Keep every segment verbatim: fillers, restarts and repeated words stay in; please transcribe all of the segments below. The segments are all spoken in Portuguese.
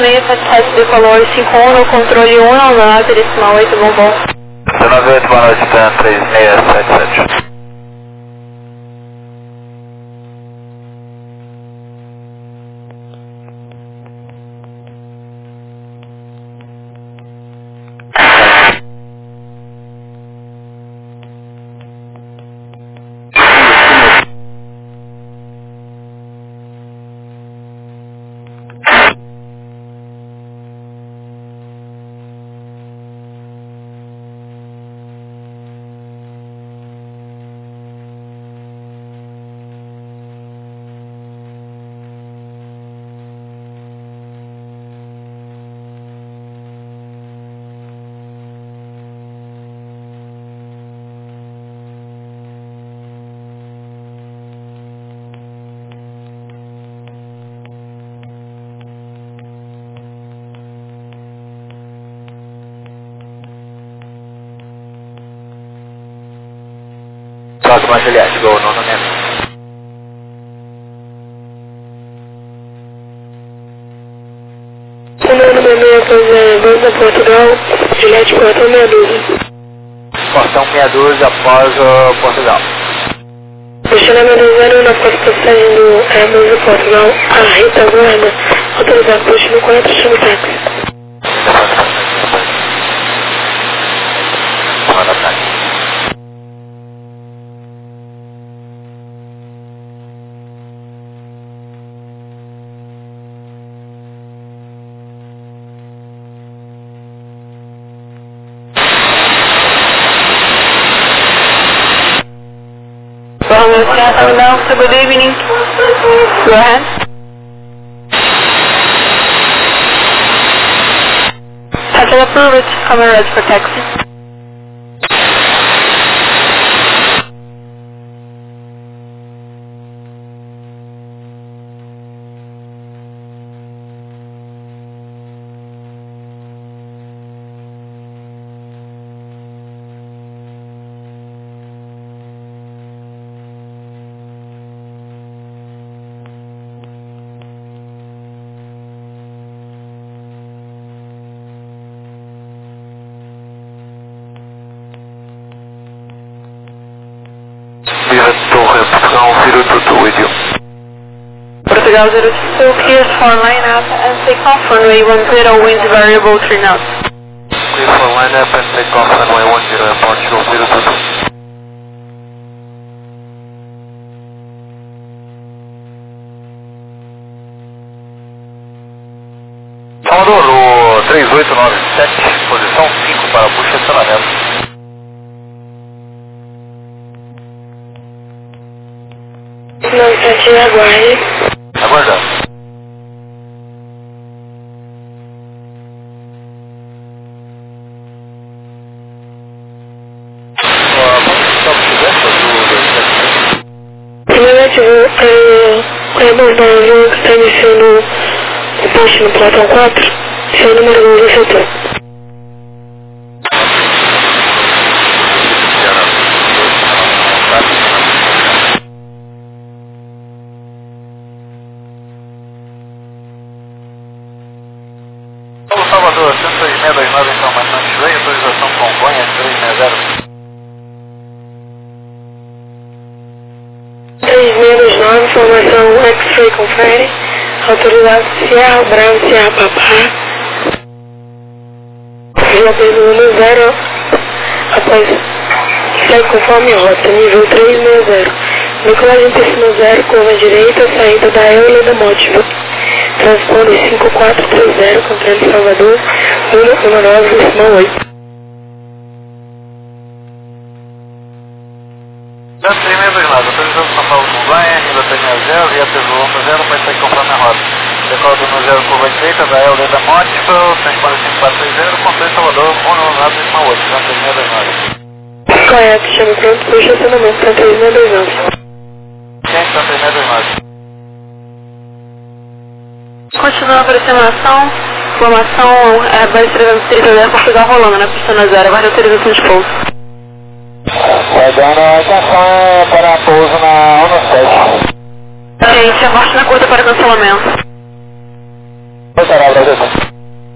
seis sete sete decolor cinco um no controle um nove nove, decimal oito, bom bom. dezenove oito, boa noite, Tan três seis sete sete. Próxima Juliette, gol, nono mesmo. Comando meia meia, pois é, Banda Portugal, Juliette, portão meia dúzia. Portão meia dúzia após o Portugal. Posicionamento zero na postagem do Airbus do Portugal, a retaguarda, autorizado por destino quatro, chama táxi. Manda táxi. So good evening. Go ahead. Passage approved. Camera ready for taxi. Portugal zero two, clear for line up and take off runway one zero, winds variable three knots. Clear for line up and take off runway one zero, Portugal zero two two. Salvador, o três oito nove sete, posição cinco para puxa estacionamento. Não, sete, aguarde. Aguardando. Primeiramente, o Airbus da Azul que está iniciando o poste no Platão quatro, seu número um do setor. Salvador, cento e dois mil seiscentos e vinte e nove, informação de Chile, autorização Congonha três seis zero. três mil seiscentos e vinte e nove, informação X-Ray Confere, autorizado Sierra Bravo, Sierra Papá, via número zero, após segue conforme rota, nível três seis zero, decolagem por cima zero, curva direita, saída da Euler da Mótiva. Transponder cinco quatro três zero, controle Salvador, um um nove, decimal oito. Tanto três mil nove, autorizando São Paulo Congonha, nível três seis zero, via pelo um zero, vai sair conforme a rota. Decola do um zero, curva direita, da Euler da Mótica, transponder cinco quatro três zero, controle Salvador, um um nove, decimal oito, tanto três mil nove. Correto, chama pronto para o estacionamento, tanto três mil nove. Sim, tanto três mil nove. Continua a aproximação, formação Airbus trezentos e trinta dez, Portugal rolando na pista na zero, aguarda autorização de pouso. Pegando a atenção para pouso na um sete. Gente, abaixo na curta para cancelamento. Pois Será, Brasil.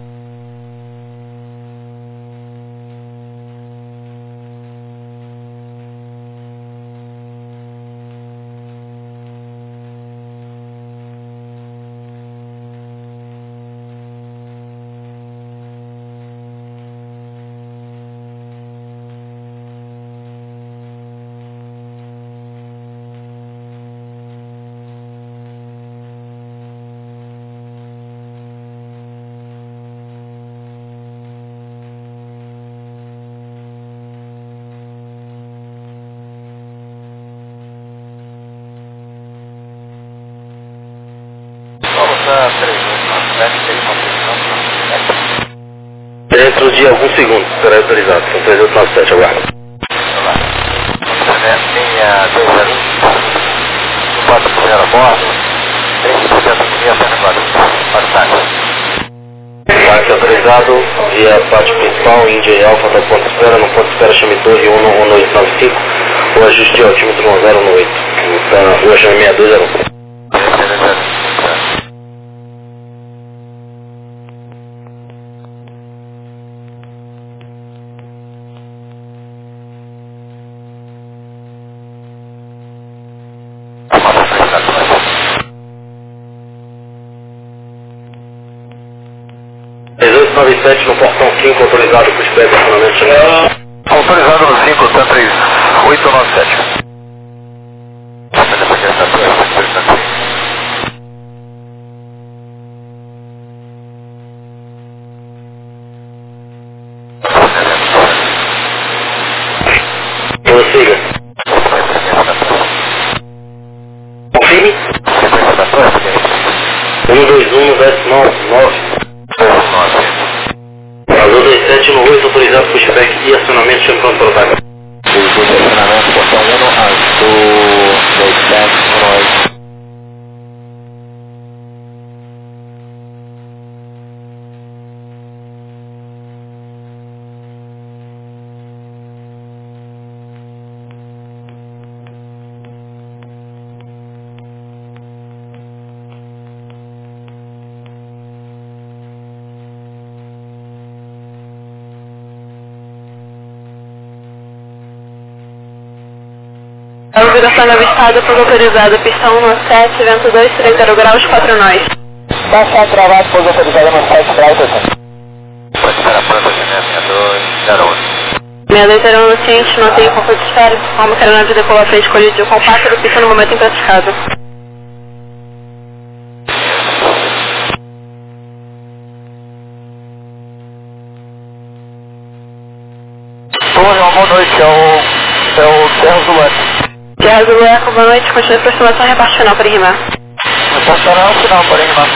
Dentro de alguns segundos, será autorizado. São três oito nove sete, aguardo. Linha dois zero um, quatro zero a bordo, três por cento de via Santa Clarita, para o táxi. Táxi autorizado, via parte principal, Índia e Alfa no ponto de espera, no ponto de espera chame Torre um um oito nove cinco, o ajuste de altímetro um zero um oito, então, o chame seis dois zero um. três oito nove sete no portão cinco, autorizado por espécie de acionamento chamado. Autorizado no cinco, três oito nove sete. Prossiga. Confirme. um dois um decimal nove. Azul dois sete no oito, autorizado por spec e acionamento chame pronto para o táxi. Acionamento, portão um, azul dois sete no oito. A obrigação avistada por autorizada, pistão um sete, vento dois, três zero graus, quatro nós. Baixa travado, pouso autorizada no sete graus, oito. Pode estar a planta de linha dois zero um. Minha dois zero um no ciente, não tem conforto de espera, como que a nave decolar a frente colidiu com o pássaro, pista no momento impraticável. Torre, uma boa noite, é o, é o Serra do Leste. Serra do Leco, boa noite, continue aproximação, reparte final para rimar. Estacionar o final para rimar.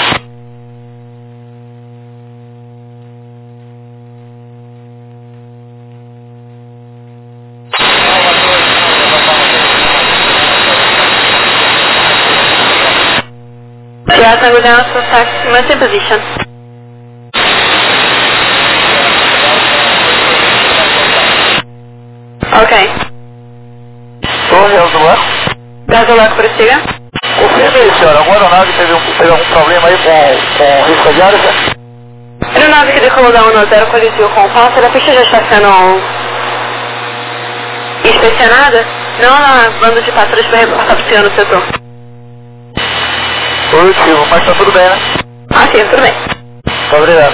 Sierra Tango Delta, taxi, maintain position. Ok. Torre, é o do Leco. Serra do Leco, prossiga. Confirme, senhora, alguma aeronave teve, um, teve algum problema aí com, com risco de área? A aeronave que decolou da um no zero colidiu com o pássaro, a pista já está sendo inspecionada? Não, a banda de pássaros foi reportar para o senhor no setor. Positivo, mas tá tudo bem, né? Ah, sim, tudo bem. Muito obrigado.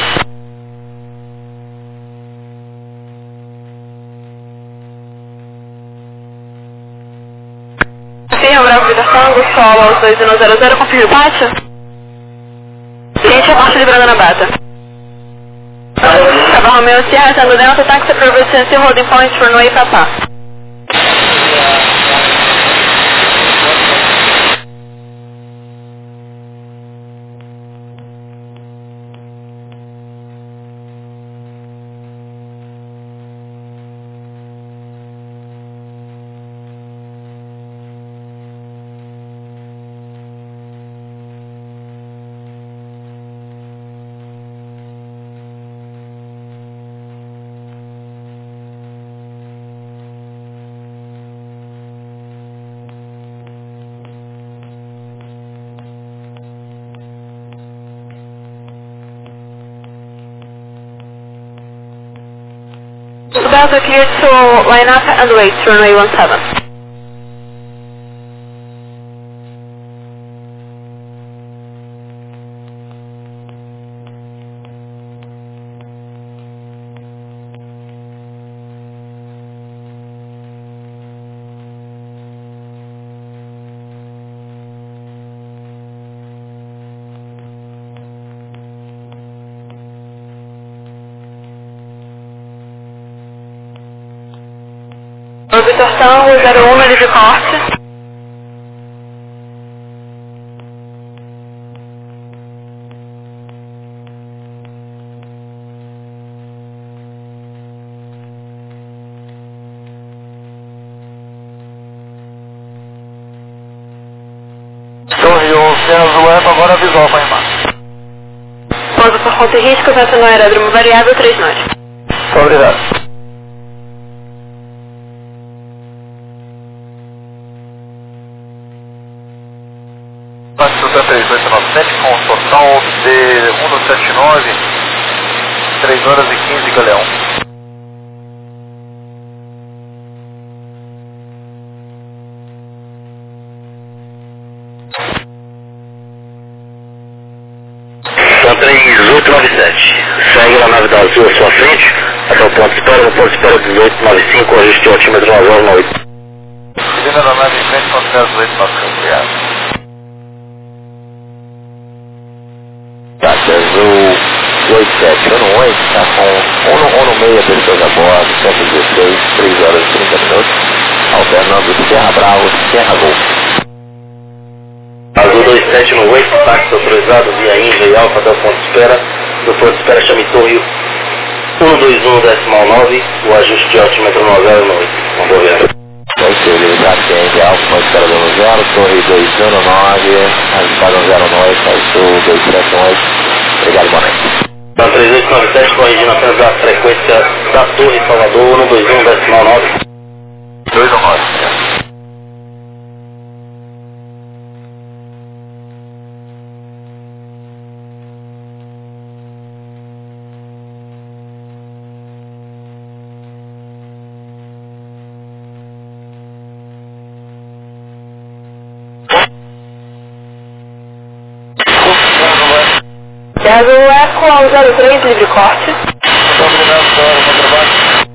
Sim, o Bravo Vida Tango, solo aos dois um zero zero, confirme o pátio? Gente, a parte de Branda na Bata. Cabo Romeo Sierra, Tango Delta, taxi Providence, holding point for Noé Papá. Delta cleared to line up and wait, runway one seven. Vitor Tango, zero um, livre corte. Torre um, César Web, agora visual para embaixo. Pouso por conta e risco, vento no aeródromo variável, três nós. Obrigado. setenta e oito noventa e sete com um total de um no sete nove, três horas e quinze, Galeão. São três oito nove sete. Segue na nave da Azul à sua frente, até o ponto de espera, no ponto de espera dezoito noventa e cinco, ajuste altímetro nove zero nove oito. Seguindo na nave em frente, considera dezoito noventa e cinco, obrigado. Azul oito sete, ano oito, está com um no, um no meio pessoas a bordo, cento e dezesseis, três horas e trinta minutos, alternando Serra Bravo, Serra Gol. Azul dois sete no oito, táxi autorizado via Índia e Alfa até o ponto de espera, do ponto de espera chame Torre um dois um decimal nove, o ajuste de altímetro nove zero nove oito, uma boa viagem. Ok, liberado que é Índia Alfa, ponto de espera do zero, Torre dois zero nove, ajustado zero nove, Azul dois sete oito. Obrigado, boa noite. Na três oito nove sete, corrigindo apenas a frequência da Torre Salvador, um dois um decimal nove. dois um nove. Azul Eco ao zero três, livre corte. Obrigado, senhora, bom trabalho.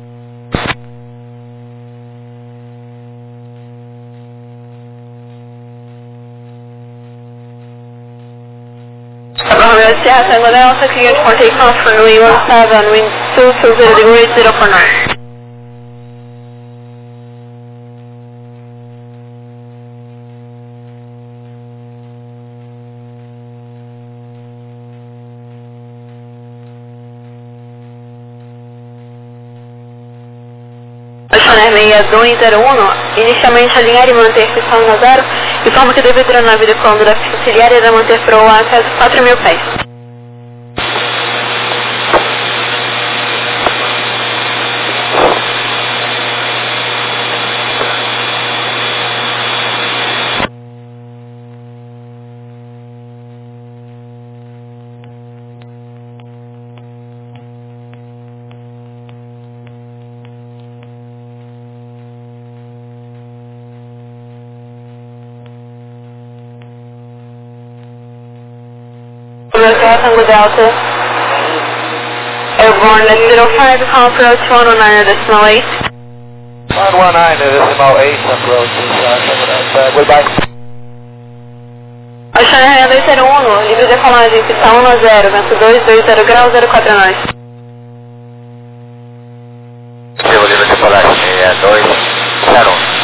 Romeo Sierra Tango Delta, cleared for takeoff for runway one seven, wind two two zero degrees, zero four nine. seis dois zero um, inicialmente alinhar e manter pistão na zero, informa que devido à nave de comando da pista auxiliar irá manter proa até quatro mil pés. Tango Delta, airborne at zero five, call approach one oh nine decimal eight. one one nine decimal eight, approach, uh, goodbye. Oceania dois zero um, livre decolagem, pista um a zero, vento dois dois zero graus, zero quatro nós. Seu livre decolagem é dois zero um.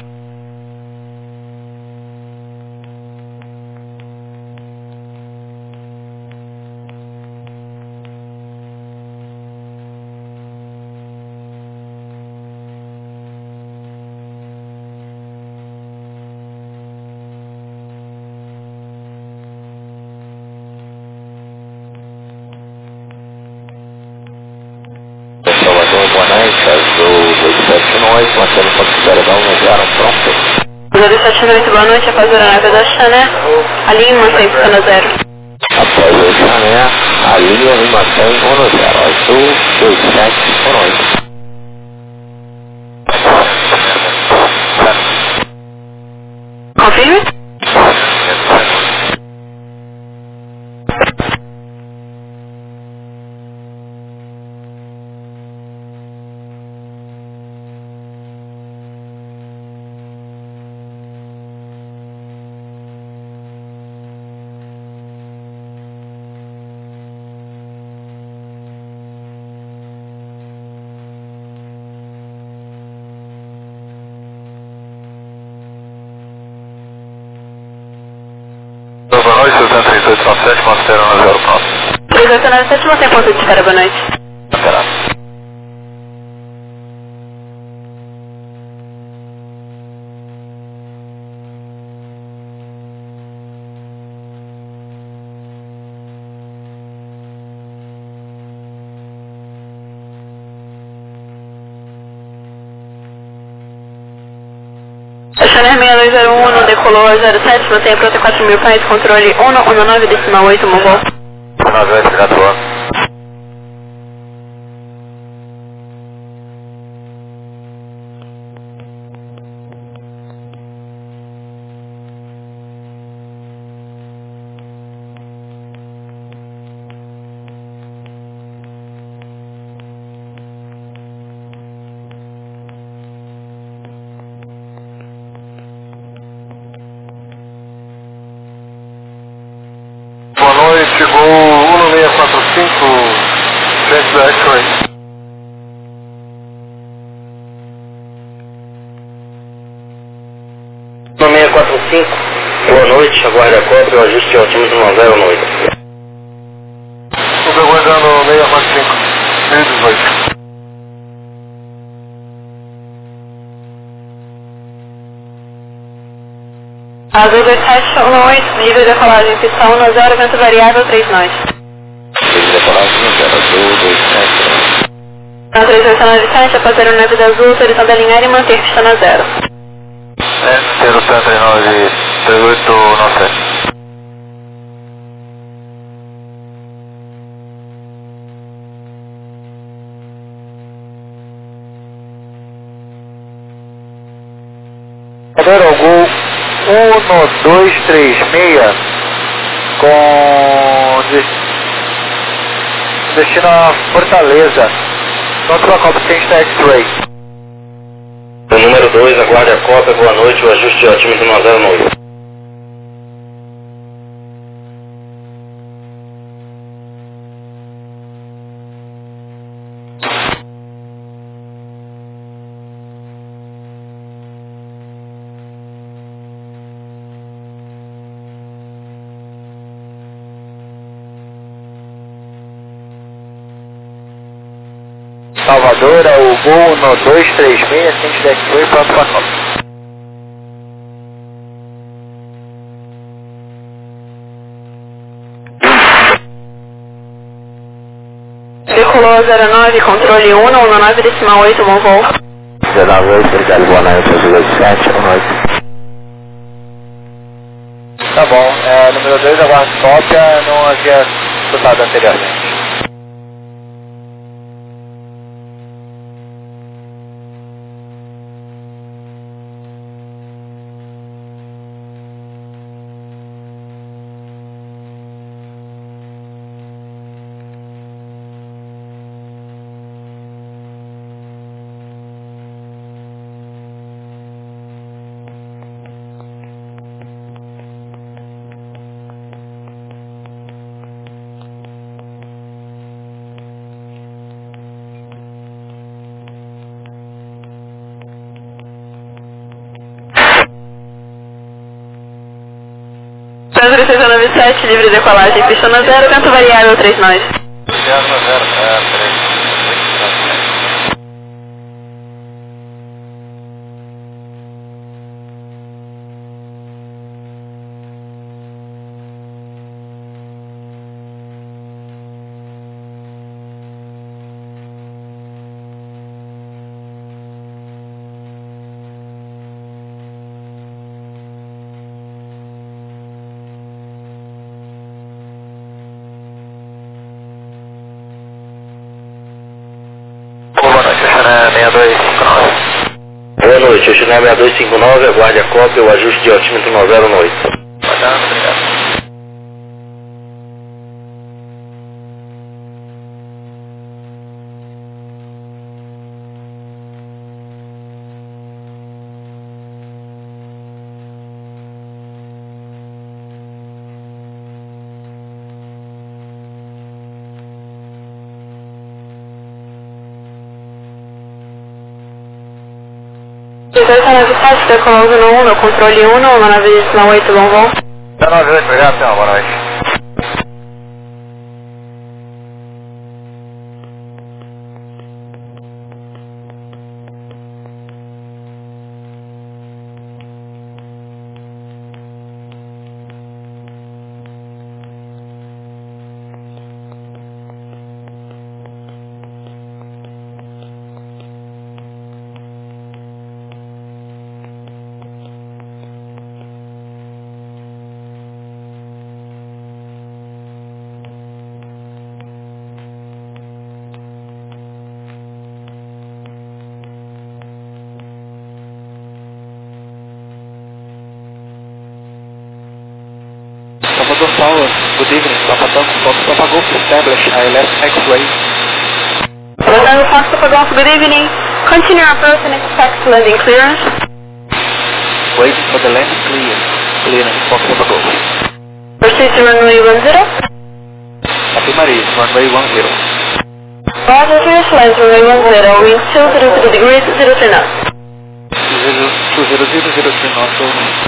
dois sete oito, boa noite, após a aeronave da Chané, a linha mantém pista na zero. Após a Chané, a linha mantém um no zero, azul dois sete um oito. David? Boa noite, trezentos e trinta e oito ponto sete, ponto zero nove zero nove. trezentos e noventa e sete, mantém ponto de espera, boa noite. Esperado. Chanel seis dois zero um, decolou a zero sete, mantém pronto quatro mil pés, controle um um nove decimal oito, movou. nove oito quatro um. Boa noite, gol um seis quatro cinco, frente do X-Ray. um seis quatro cinco, boa noite, aguarde a cópia, o ajuste altímetro nove zero oito. Estou aguardando seis quatro cinco, seis dezoito. Azul dois sete um oito, livre de decolagem, pista um zero, vento variável três nós. Livre de decolagem, zero azul, dois sete. Na três oito nove sete, após zero na vida azul, autorizando alinhar e manter pista na zero. É, zero sete nove três oito nove sete. Agora o gol um dois três seis com destino a Fortaleza. Nosso backup tem X-Ray. O número dois, aguarde a cópia, boa noite, o ajuste altímetro nove zero nove. Salvador, é o gol no dois três seis, ciente X-Ray, pronto para cópia. Decolou zero nove, controle um um nove decimal oito, movou. zero nove oito, obrigado, boa noite, azul dois sete, boa noite. Tá bom, é, número dois, aguardo cópia, não havia escutado anteriormente. Brasil seis nove sete, livre de decolagem, pista na zero, vento variável três nós. zero zero, é, três. Boa noite, Oxiné seis dois cinco nove, aguarde a cópia, o ajuste de altímetro noventa no oito. Obrigado. dezoito nove sete, decolando no um, controle um, uma nave decimal oito, bom voo. dezenove oito, obrigado, senhor, boa noite. Salvador Tower, good evening, Papa Golf, Papa Golf established I L S X-ray. Brother Fox, Papa Golf, good evening. Continue your approach and expect landing clearance. Waiting for the landing clear. Clearance for Papa Golf. Proceed to runway one zero. Afirmaria, runway one zero. Roger, finish lines runway one zero, wind two zero three degrees, zero three knots. two zero zero zero three knots, over.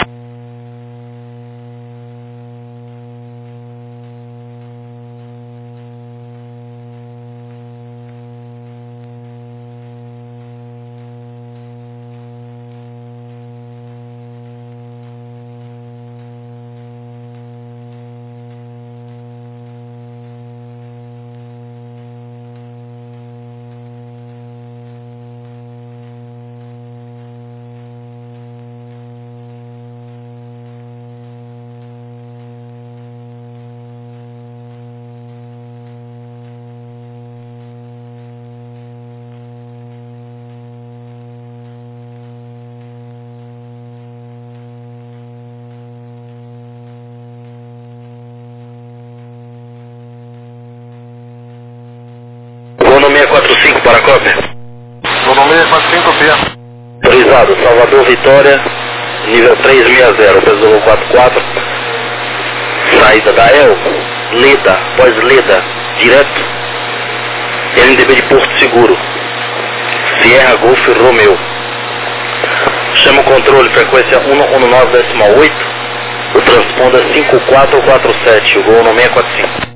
seis quatro cinco para a cópia. Voo seis quatro cinco, Pia. Autorizado, Salvador Vitória, nível trezentos e sessenta, peso quatro quatro. Saída da E L, Leda, pós-Leda, direto. N D B de Porto Seguro. Sierra Golf Romeo. Chama o controle, frequência um um nove decimal oito. O transponder cinco quatro quatro sete, o gol no seis quatro cinco.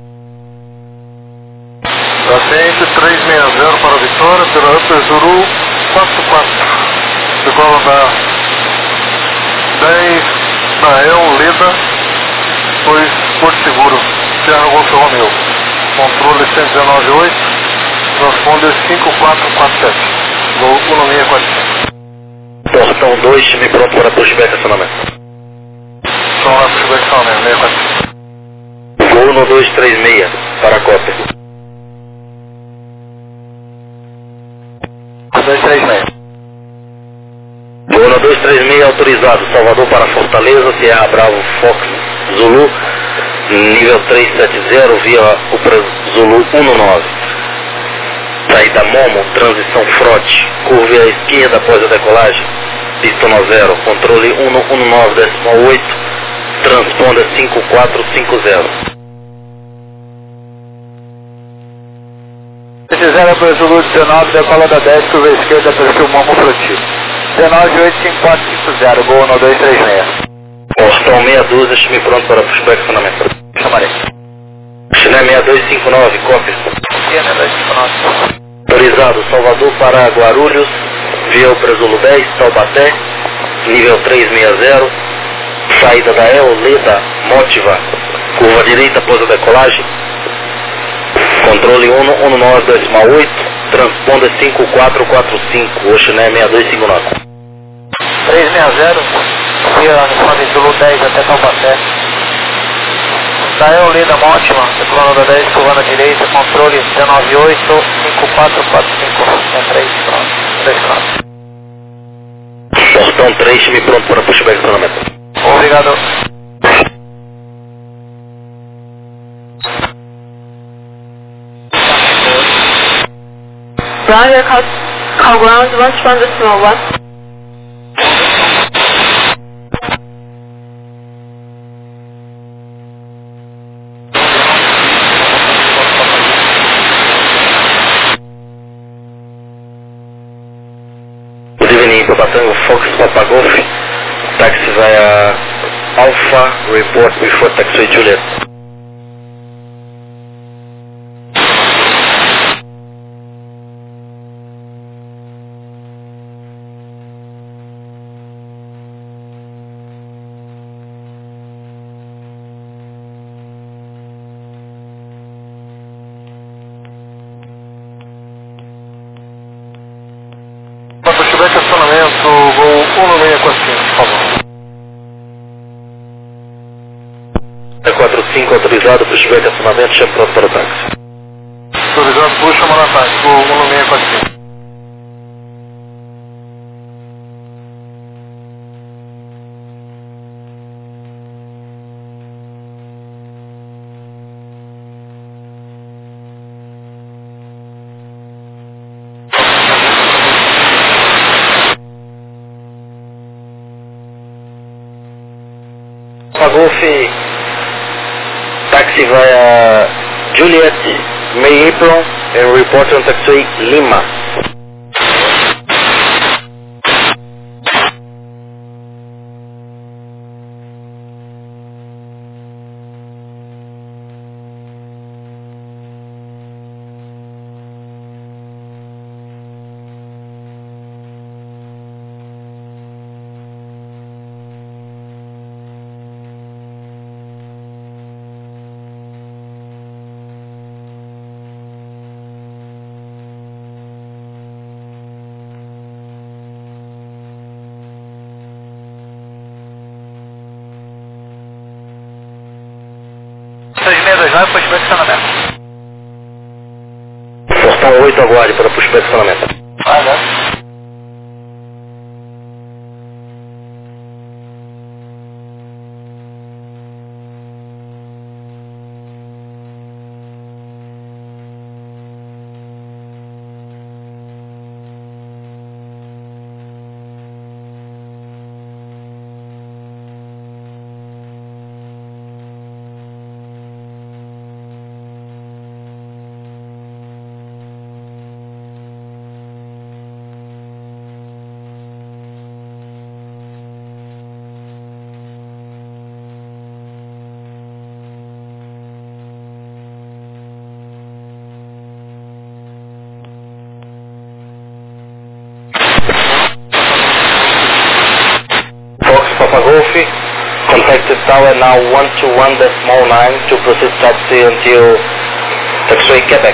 Paciente trezentos e sessenta para a Vitória, pela Upper Zulu quatro quatro. Decola da dez da E L, Leda, depois Porto Seguro, Sierra Golf Romeo. Controle cento e dezenove oito, transponder cinco quatro quatro sete. Gol um seis quatro cinco. Portão dois, time pronto para pushback acionamento. São lá pushback acionamento, seis quatro cinco. Gol no dois três seis, para a cópia. dois três seis. Gol no dois três seis autorizado, Salvador para Fortaleza, Sierra Bravo Fox Zulu, nível trezentos e setenta, via Upra Zulu um nove. Saída Momo, transição Frote, curva à esquerda após a decolagem, pista zero, controle um um nove decimal oito, transponder cinco quatro cinco zero. zero para Zulu dezenove, decola da dez, curva à esquerda, perfil Momo Frote. dezenove oito cinco quatro cinco zero, gol no dois três seis. Portão meia dúzia, time pronto para pushback acionamento. Chamarei. Chile seis dois cinco nove, cópia. seis dois cinco nove. Autorizado, Salvador para Guarulhos, via Upra Zulu dez, Taubaté, nível trezentos e sessenta, saída da E L, Leda, Motiva, curva direita após a decolagem, controle um um nove decimal oito, transponder cinco quatro quatro cinco, Oxiné seis dois cinco nove. trezentos e sessenta, via Nave Zulu dez até Taubaté. Da E L, Leda, Motiva, declaro da dez, curva na direita, controle dezenove oito, cinco quatro quatro cinco, é três, pronto, três quatro. ponto três, chame pronto para pushback estacionamento. Obrigado. Roger, call, call ground, one from the small one. Good evening, Papa Tango, Fox, Papa Golf. Taxi via Alpha, report before taxiway Juliet. Pushback estacionamento, voo um no seis quatro cinco, por favor. É quatro cinco autorizado, pushback estacionamento, chame pronto para o táxi. Autorizado, puxa, manda ataque, voo um no seis quatro cinco. Papa Golf, taxi via Juliet, May April, and report on taxiway Lima. seis seis dois nove, pushback estacionamento. Fortão oito, aguarde para pushback estacionamento. Ah, né? Fox, Papa Golf, contacted tower now one two one decimal nine to proceed taxi until taxiway Quebec.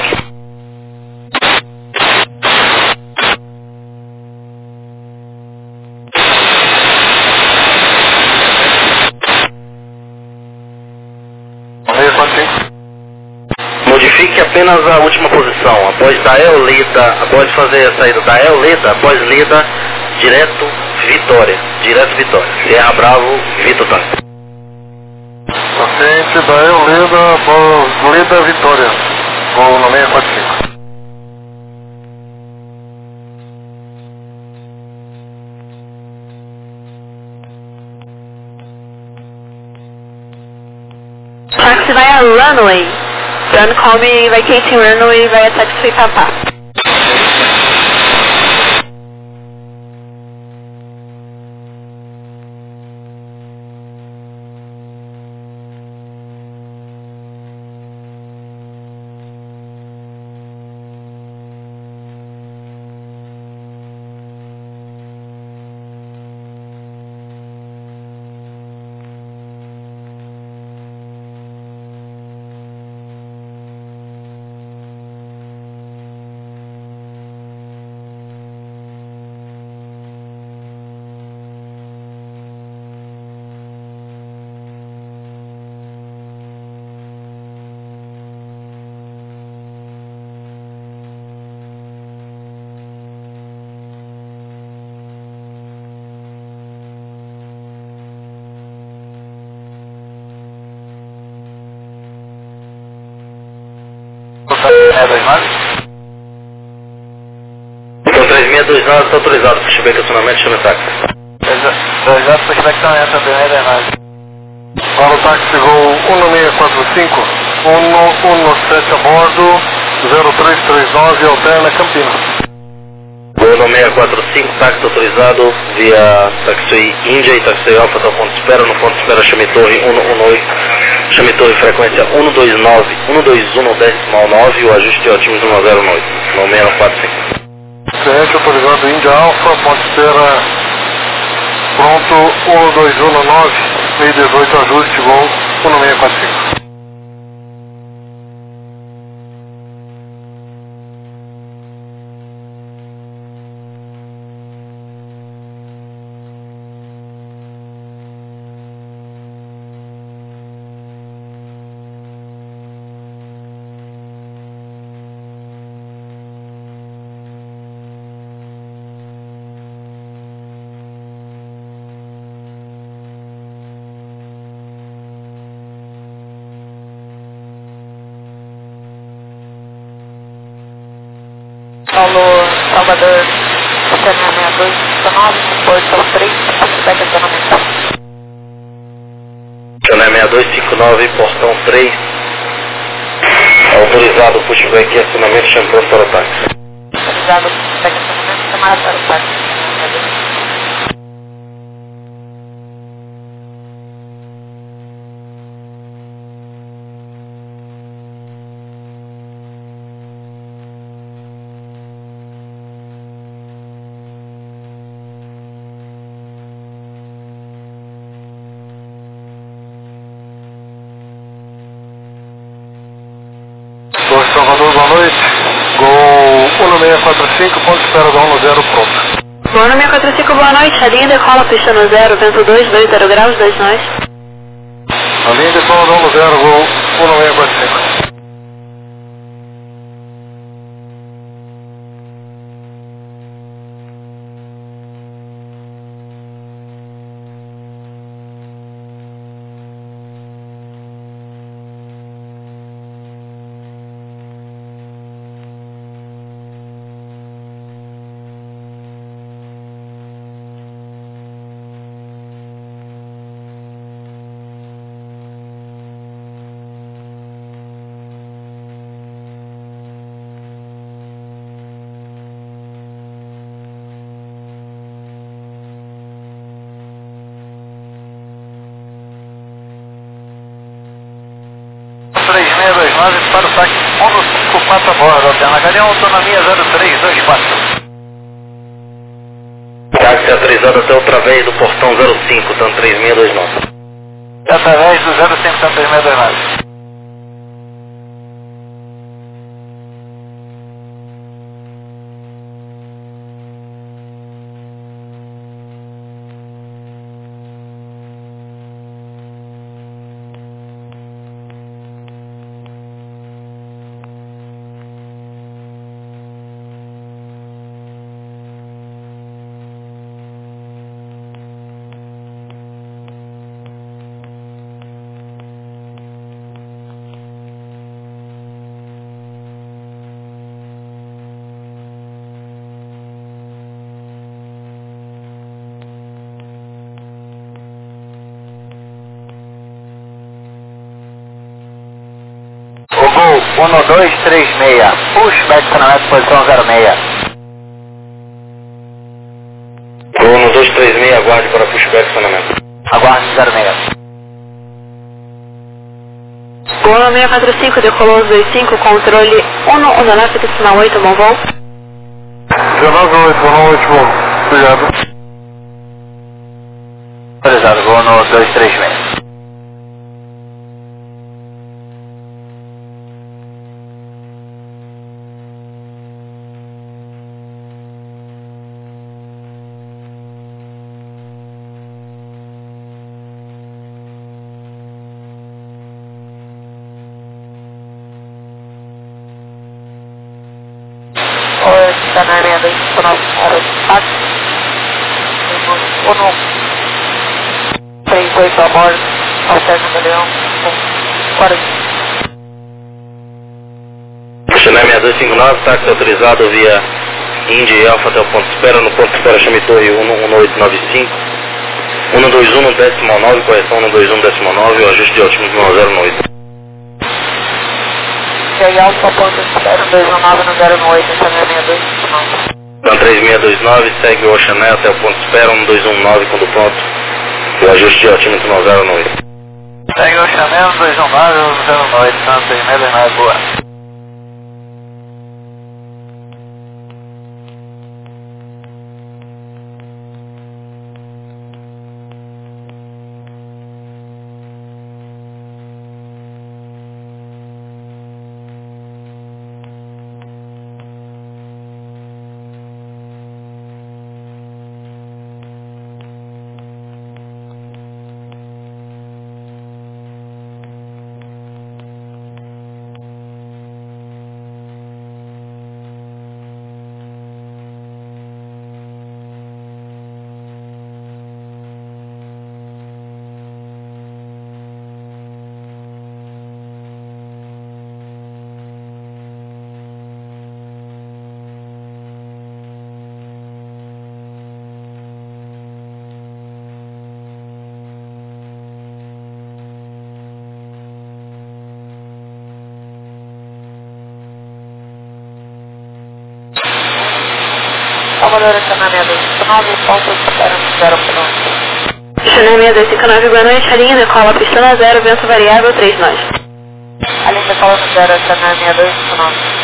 seis quatro cinco. Modifique apenas a última posição. Após da El Lida, após fazer a saída da El Lida, após Lida, direto Vitória. Direto Vitória. Sierra Bravo, Vitor Tango. Paciente da El Lida, voo Lida Vitória. Voo no seis quatro cinco. Taxi via runway. Don't call me vacating runway via taxi Papa. seis dois nove. Então três seis dois nove está autorizado, pushback acionamento, chame táxi. dois zero, pushback também, três seis dois nove. Para o táxi voo um seis quatro cinco, um um sete a bordo, zero três três nove, alterna Campinas. Voo no seis quatro cinco, táxi autorizado via Taxi Índia e Taxi Alfa até o ponto de espera. No ponto de espera chame torre cento e dezenove, chame torre frequência cento e vinte e nove, cento e vinte e um decimal nove, o ajuste de otimismo cento e nove, no seis quatro cinco. Cliente autorizado Índia Alfa, ponto de espera pronto um dois um nove, meio dezoito, ajuste, voo um seis quatro cinco. Paulo Salvador, Cana seis dois cinco nove, portão três, pushback acionamento. Cana seis dois cinco nove, portão três, autorizado pushback e acionamento, chame pronto para o táxi. Autorizado pushback e acionamento, chamada para o táxi. Torre Salvador, boa noite. Gol um seis quatro cinco, ponto de espera da um zero pronto. Gol seis quatro cinco, boa noite. A linha decola, pista no zero, vento dois, dois zero graus, dois nós. A linha decola da um zero, gol um seis quatro cinco. três seis dois nove para o táxi um cinco quatro a bordo, alterna Galeão, autonomia zero três dois quatro. Táxi autorizado até através do portão zero cinco, tanto três seis dois nove. Através do zero cinco, tanto três seis dois nove. um dois três seis, pushback acionamento, posição zero seis. um dois três seis, aguarde para pushback acionamento. Aguarde zero seis. Gol seis quatro cinco, decolou dois cinco, controle um um nove, decimal oito, bom voo. dezenove oito, boa noite, bom. Obrigado. Autorizado, voo no dois três seis. Cana seis dois cinco nove, para o táxi. um três oito a bordo, alterna Galeão, quarenta. Chennai seis dois cinco nove, táxi autorizado via India e Alfa até o ponto de espera, no ponto de espera chame Torre um um oito nove cinco, um dois um decimal nove, correção um dois um decimal nove, o ajuste de altímetro um zero oito. India e Alfa, ponto de espera um dois um nove no zero oito, Chennai seis dois cinco nove. Então três seis dois nove, segue o Chennai até o ponto de espera, um dois um nove, quando pronto, o ajuste de altímetro um zero oito. Segue o Chennai um dois um nove, um zero oito, Santa Imelda na boa. Salvador, Chennai seis dois cinco nove, ponto de espera no zero pronto. Chennai seis dois cinco nove, boa noite, a linha decola pista na zero, vento variável três nós. A linha decola no zero, Chennai seis dois cinco nove.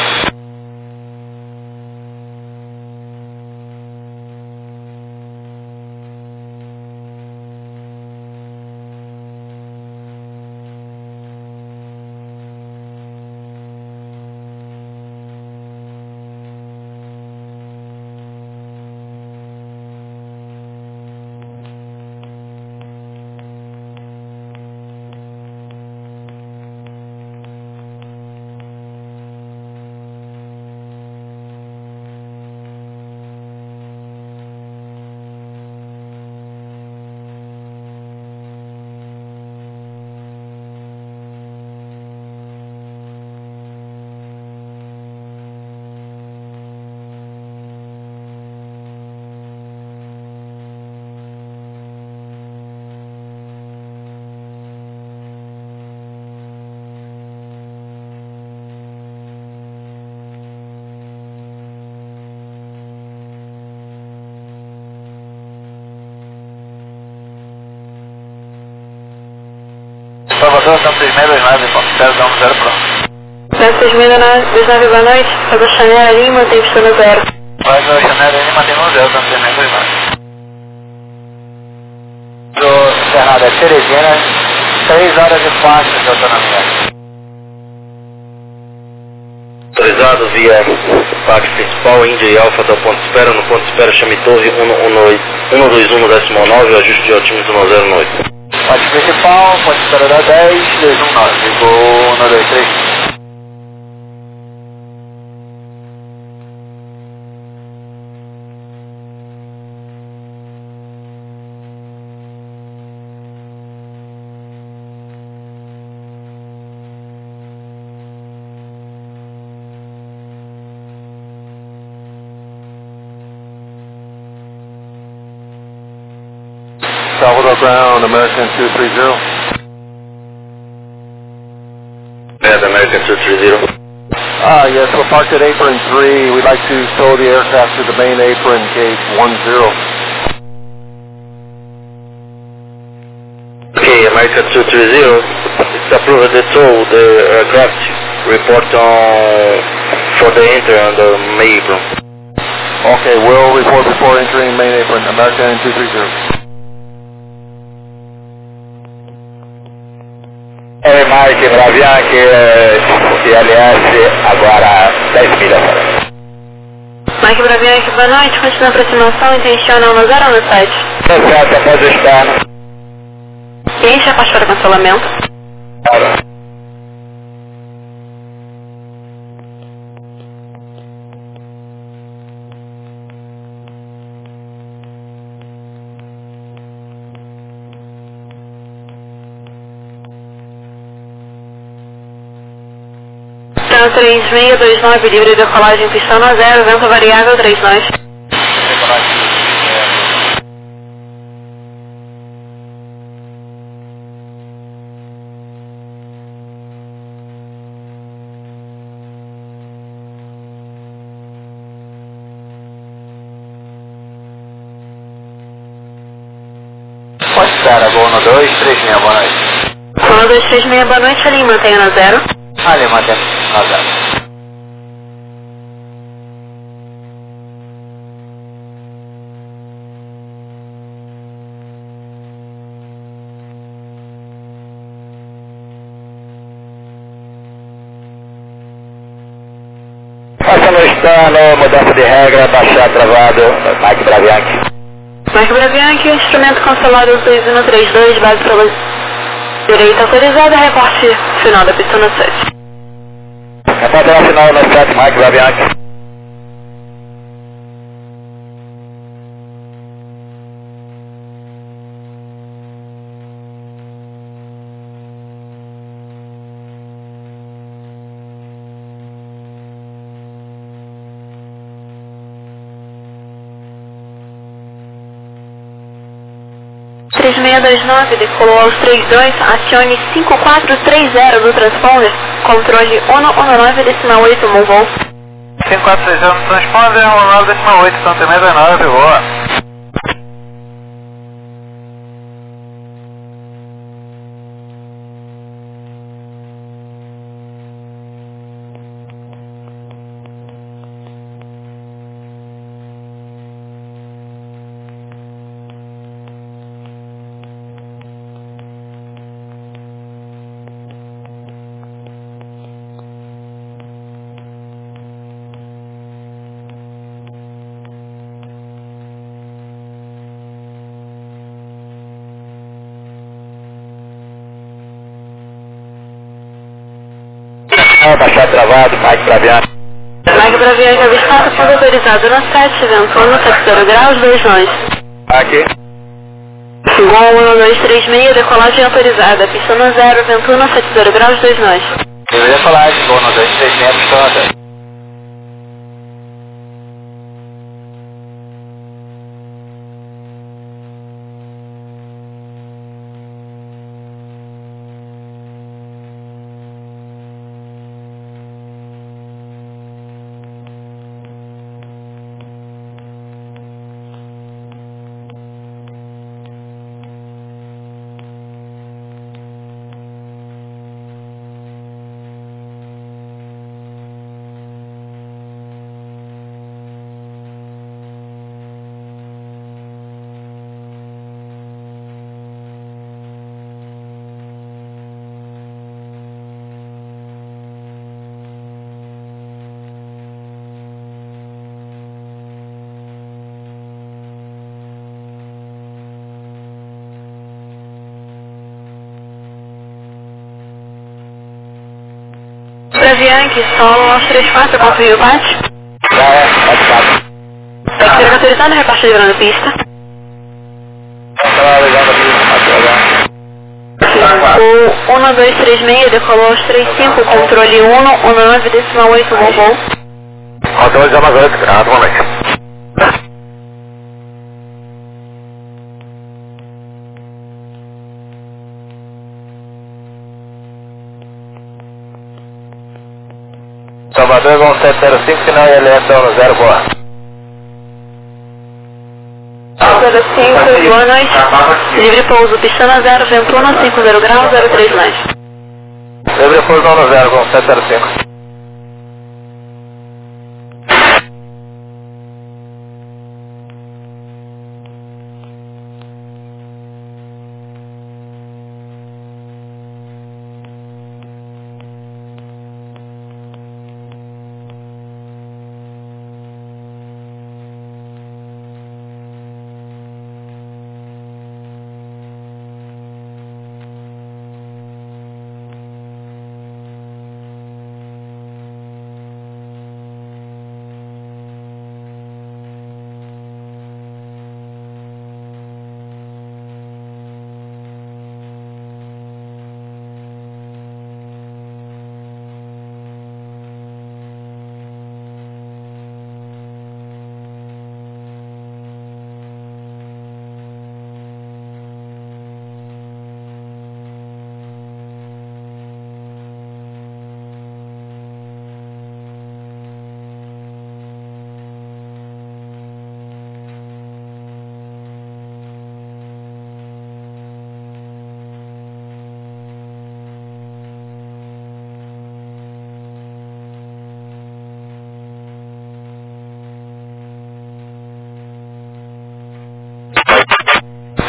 Salvador, Santa seis seis dois nove, ponto de espera, um zero pronto. Santa seis seis dois nove, boa noite, Salvador Chennai, a linha mantém pista na zero. Vai no Chennai, ele mantém no zero, Santa seis seis dois nove. Do Cerrado é Teresina, três horas e quatro de autonomia. Autorizado via táxi principal, India e Alfa até o ponto de espera, no ponto de espera chame Torre um dois um decimal nove, o ajuste de altímetro um zero oito. Táxi principal, ponto de espera da dez, dois um nove, voo um dois três. Salvador Ground, American two three zero. Yeah, American two three zero. Ah, yes, we're parked at apron three. We'd like to tow the aircraft to the main apron, gate one zero. Okay, American two three zero. It's approved the tow. The aircraft report on for the enter on the main apron. Okay, we'll report before entering main apron, American two three zero. É Mike, Bravianque, I L S, agora dez milhas fora. Mike Bravianque, boa noite, continua a aproximação, intencional no zero no site. Certo, após o externo. Enche a parte para cancelamento. Fora. Cessna três seis dois nove, livre decolagem, pistão a zero, vento variável três nós. Pode estar, boa no dois três seis, boa noite. um dois três seis, boa noite, ali mantenha na zero. Ali, mantenha na zero. Passando o estano, mudança de regra, baixar travado, Mike Bravianchi. Mike Bravianchi, instrumento cancelado seis um três dois, base pela direita autorizada, reporte final da pista no sete. Reporte final no sete, Mike Bravianchi. três seis dois nove, decolou aos três dois, acione cinco quatro três zero do transponder, controle um um nove decimal oito, Mongol. cinco quatro três zero no transponder, um nove decimal oito, Santa Inês nove, boa. Baixar travado, Mike Bravianchi. Mike Bravianchi avistado, fundo autorizado no sete, vento no sete zero graus, dois nós. Aqui. Gol um dois três seis, decolagem autorizada, pista no zero, vento no sete zero graus, dois nós. Eu ia falar de boa no dois três seis, pistão a zero. Bravianchi, solo aos três quatro, confirma o bate. Já é, pode estar. Terceira autorizada, reparte livrando pista. Tá ligado aqui, O um dois três seis decolou aos três cinco, controle um um nove decimal oito, Mongol. Controle Amazônia, grado, boa noite. Salvador, vão sete zero cinco, final I L S no zero, boa. zero cinco, boa noite. Livre pouso, pista na zero, vento no cinco zero graus, zero três nós. Livre pouso no zero, vão sete zero cinco.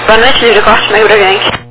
Boa noite, livre corte, meio Braganque.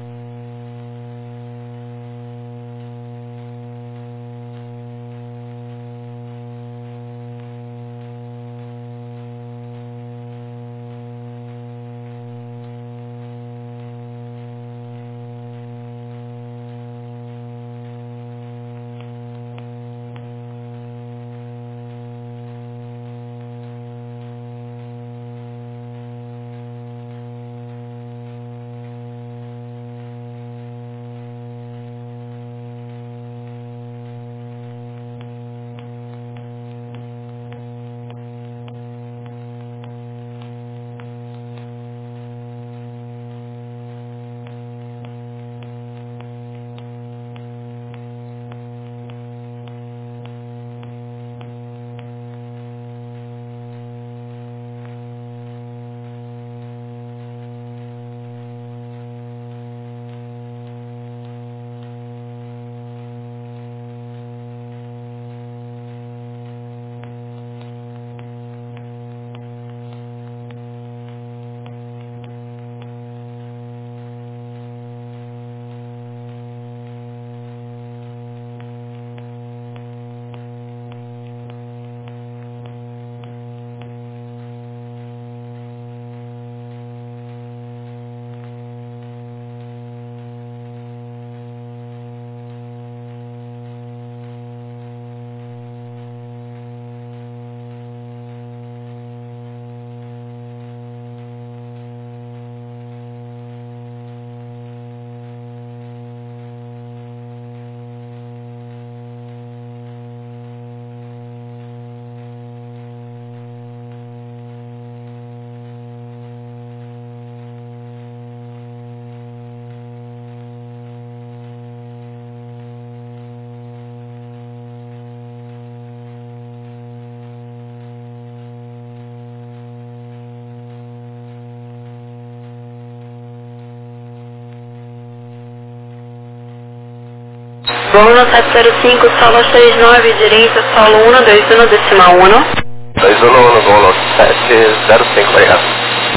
Voo no sete zero cinco, solo três nove, direita, solo um dois um, decimal um. dois um um, voo no sete zero cinco, obrigado.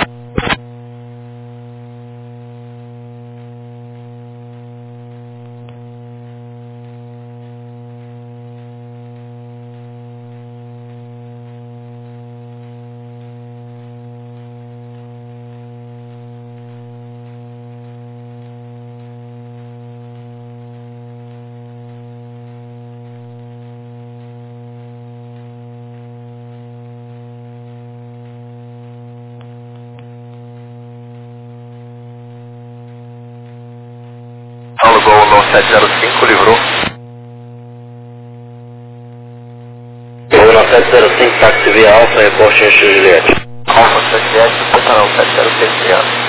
Paulo Gol no sete zero cinco, livrou. Gol no sete zero cinco, táxi via Alfa, reposte em Juliette. Alfa sete zero cinco, canal sete zero seis, obrigado.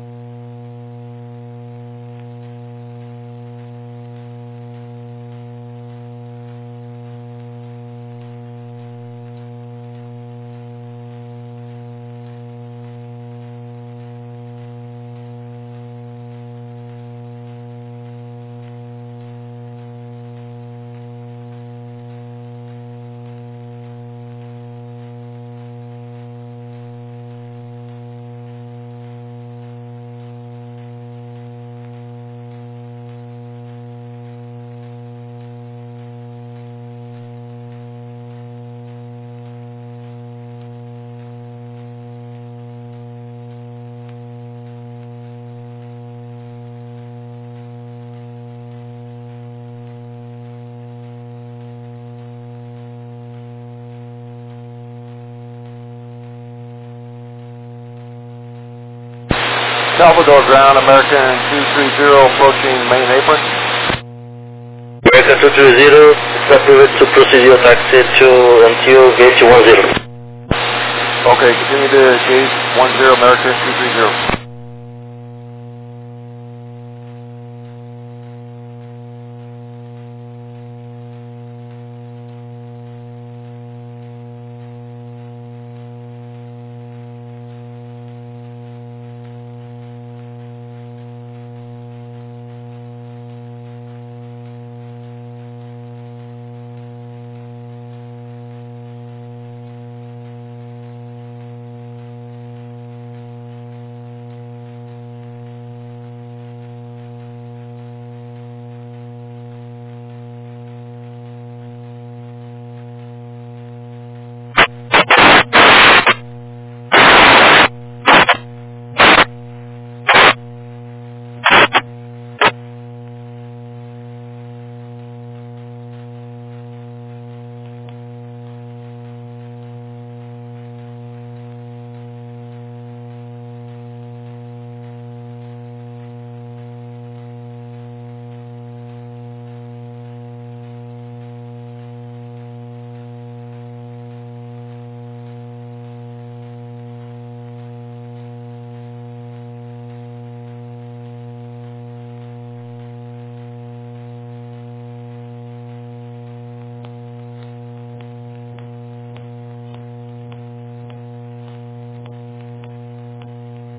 Salvador ground, American two three zero approaching main apron. American two three zero, it's approved to proceed your taxi to until gate one zero. Okay, continue to gate one zero, American two three zero.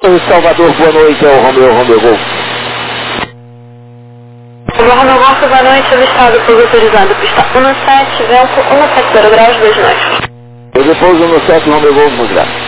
Em Salvador, boa noite, é o Romeu Romeu Golf. Romeu Romeu Golf, boa noite, avistado por autorizado, pista um sete, vento um sete zero graus, dois nós. Eu depois no sete, Romeu Golf, muito graças.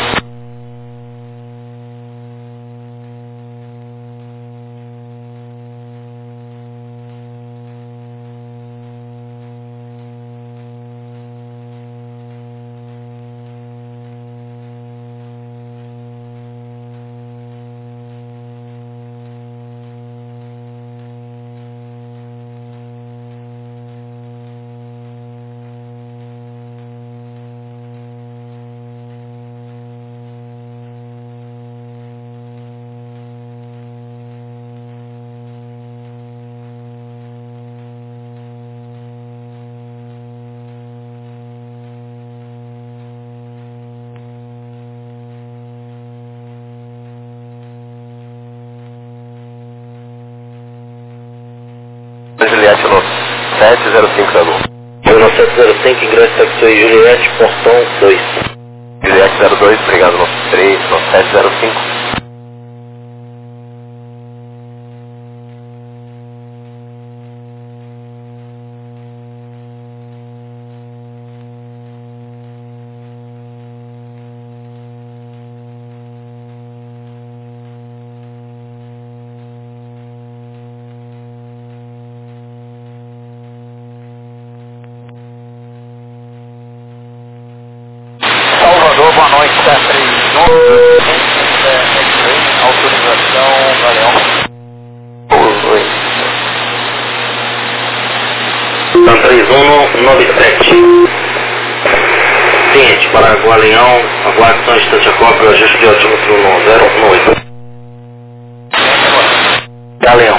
Juliette no sete zero cinco, tá bom. Eu no sete zero cinco, ingresso taxi Juliette, portão dois. Juliette zero dois, obrigado no três, no sete zero cinco. Boa noite, tá três um, autorização, Galeão. Oi. Tá três um nove sete. Ciente, para Galeão, aguarde só um instante a cópia, ajuste de altímetro no zero um oito. Galeão.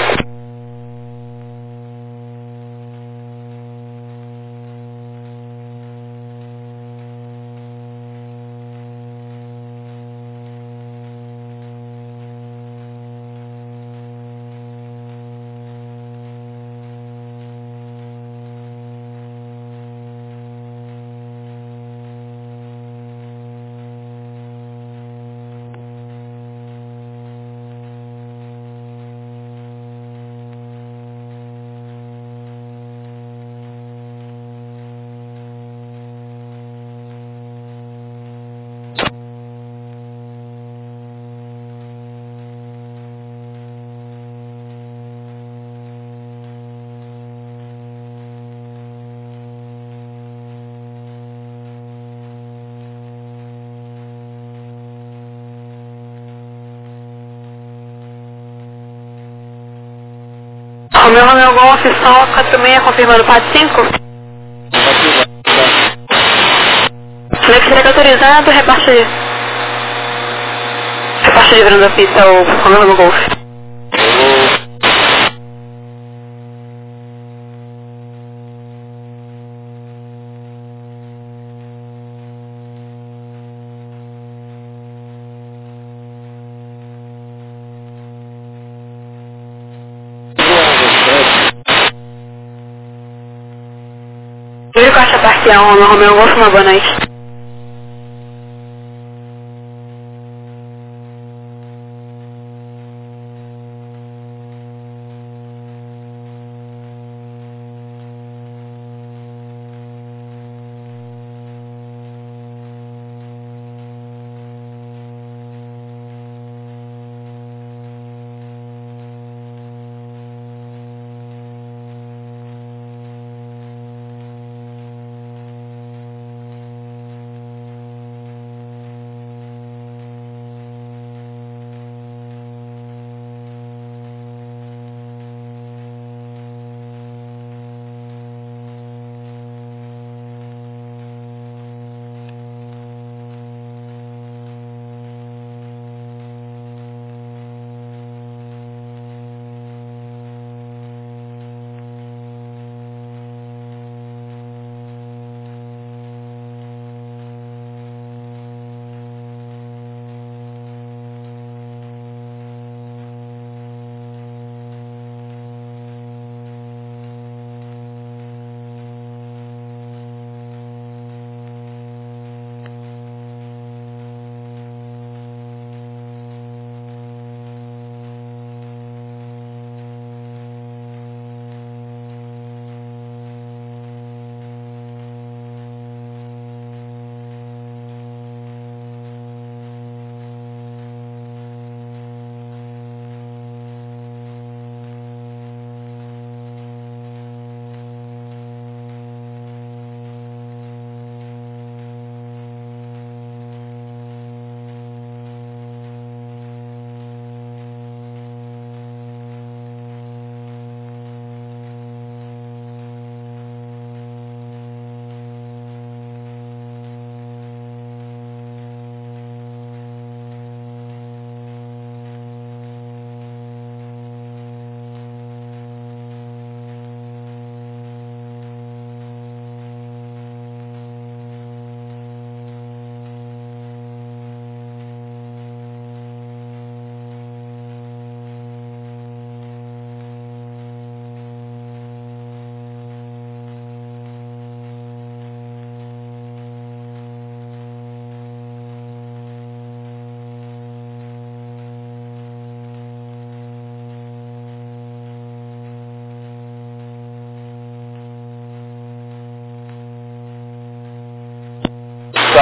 Romeu Romeu Golf, Sol quatro seis, confirmando quatro cinco. Flex será autorizado, reparte. Reparte livrando da pista o Romeu Romeu Golf. Júlio Costa Parcial, Romeu Romeu Golf, uma boa noite.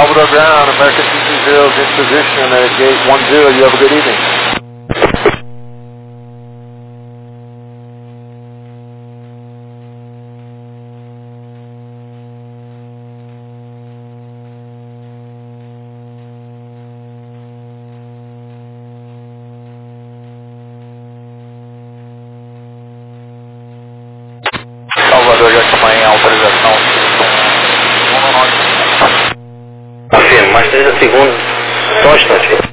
Salvador Ground, American two two zero is in position at gate one zero. You have a good evening. Salvador, já te em autorização. Confirmo, mais trinta segundos, só um instante.